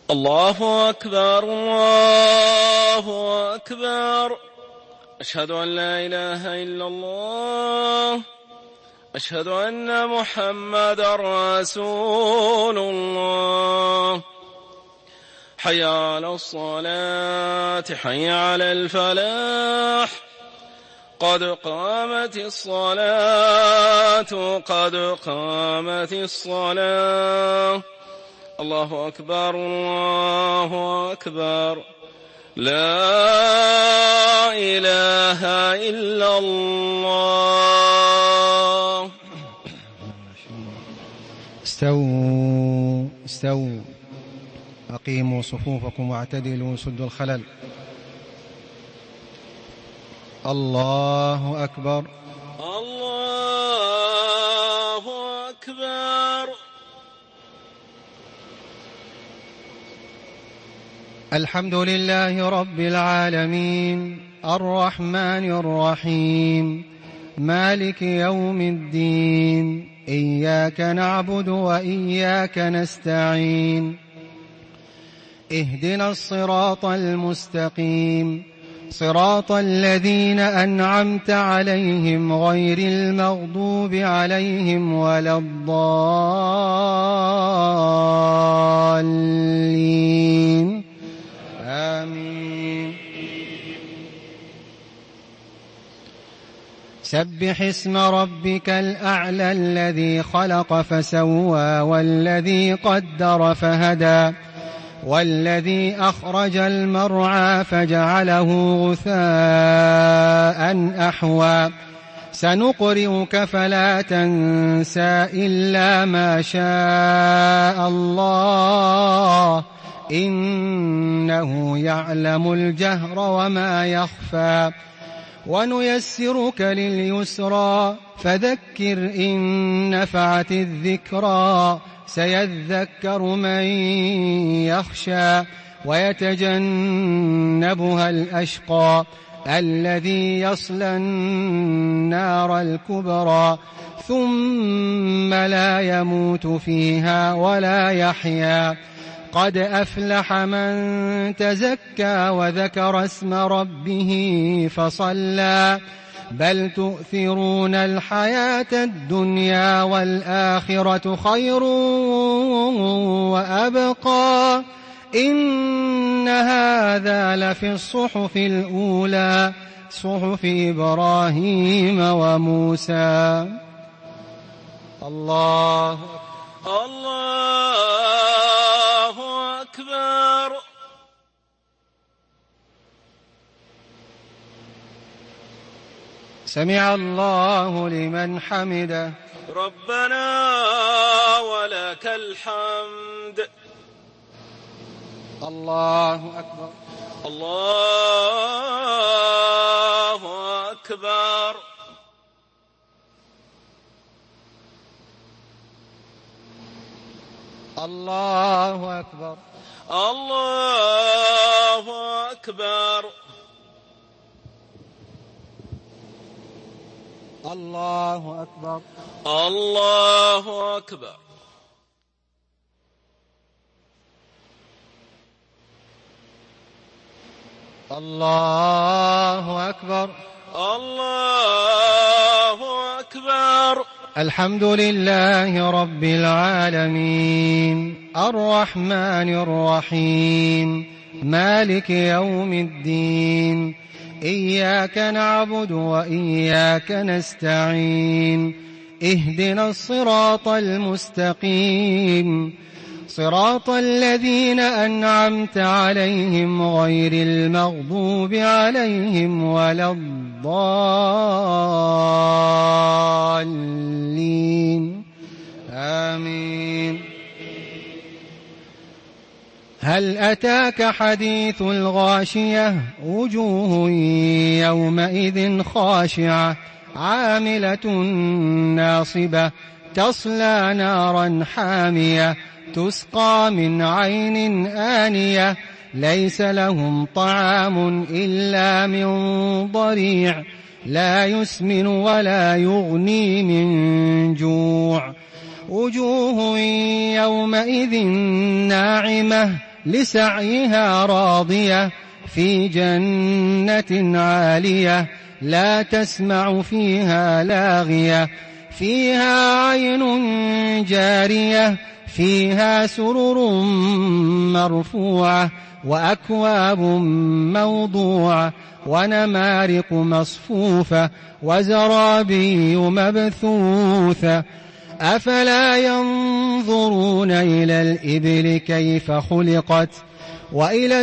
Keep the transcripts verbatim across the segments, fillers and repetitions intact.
الله أكبر الله أكبر. أشهد أن لا إله إلا الله. أشهد أن محمدا رسول الله. حي على الصلاة حي على الفلاح. قد قامت الصلاة قد قامت الصلاة. الله أكبر الله أكبر. لا إله إلا الله. استووا استووا أقيموا صفوفكم واعتدلوا سدوا الخلل. الله أكبر الله أكبر. الحمد لله رب العالمين الرحمن الرحيم مالك يوم الدين. إياك نعبد وإياك نستعين. اهدنا الصراط المستقيم صراط الذين أنعمت عليهم غير المغضوب عليهم ولا الضالين. آمين. سبح اسم ربك الأعلى الذي خلق فسوى والذي قدر فهدى والذي أخرج المرعى فجعله غثاء أحوى. سنقرئك فلا تنسى إلا ما شاء الله إنه يعلم الجهر وما يخفى. ونيسرك لليسرى فذكر إن نفعت الذكرى. سيذكر من يخشى ويتجنبها الأشقى الذي يصلى النار الكبرى ثم لا يموت فيها ولا يحيا. قد أفلح من تزكى وذكر اسم ربه فصلى. بل تؤثرون الحياة الدنيا والآخرة خير وأبقى. إن هذا لفي الصحف الأولى صحف إبراهيم وموسى. الله الله أكبر. سمع الله لمن حمده. ربنا ولك الحمد. الله أكبر الله أكبر. الله أكبر الله أكبر. الله أكبر الله أكبر. الله أكبر الله أكبر. الحمد لله رب العالمين الرحمن الرحيم مالك يوم الدين. إياك نعبد وإياك نستعين. اهدنا الصراط المستقيم صراط الذين أنعمت عليهم غير المغضوب عليهم ولا الضالين. آمين. هل أتاك حديث الغاشية وجوه يومئذ خاشعة عاملة ناصبة تصلى نارا حامية تسقى من عين آنية ليس لهم طعام إلا من ضريع لا يسمن ولا يغني من جوع. وجوه يومئذ ناعمة لسعيها راضية في جنة عالية لا تسمع فيها لاغية فيها عين جارية فيها سرر مرفوعة وأكواب موضوعة ونمارق مصفوفة وزرابي مبثوثة أفلا ينظرون إلى الإبل كيف خلقت وإلى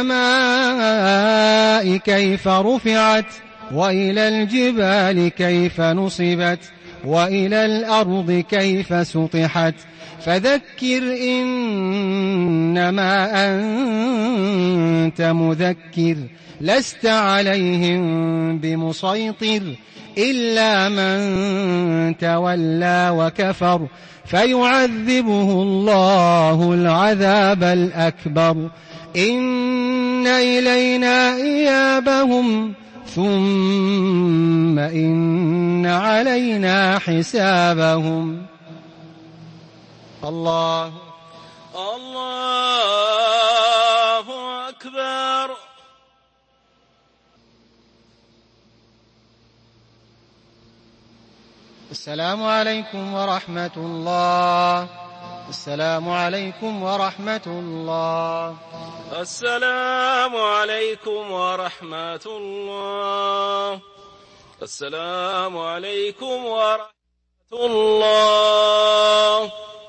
السماء كيف رفعت وإلى الجبال كيف نصبت وإلى الأرض كيف سطحت فذكر إنما أنت مذكر لست عليهم بمسيطر إلا من تولى وكفر فيعذبه الله العذاب الأكبر إن إلينا إيابهم ثم إن علينا حسابهم. الله الله أكبر. السلام عليكم ورحمة الله. السلام عليكم ورحمة الله. السلام عليكم ورحمة الله. السلام عليكم ورحمة الله.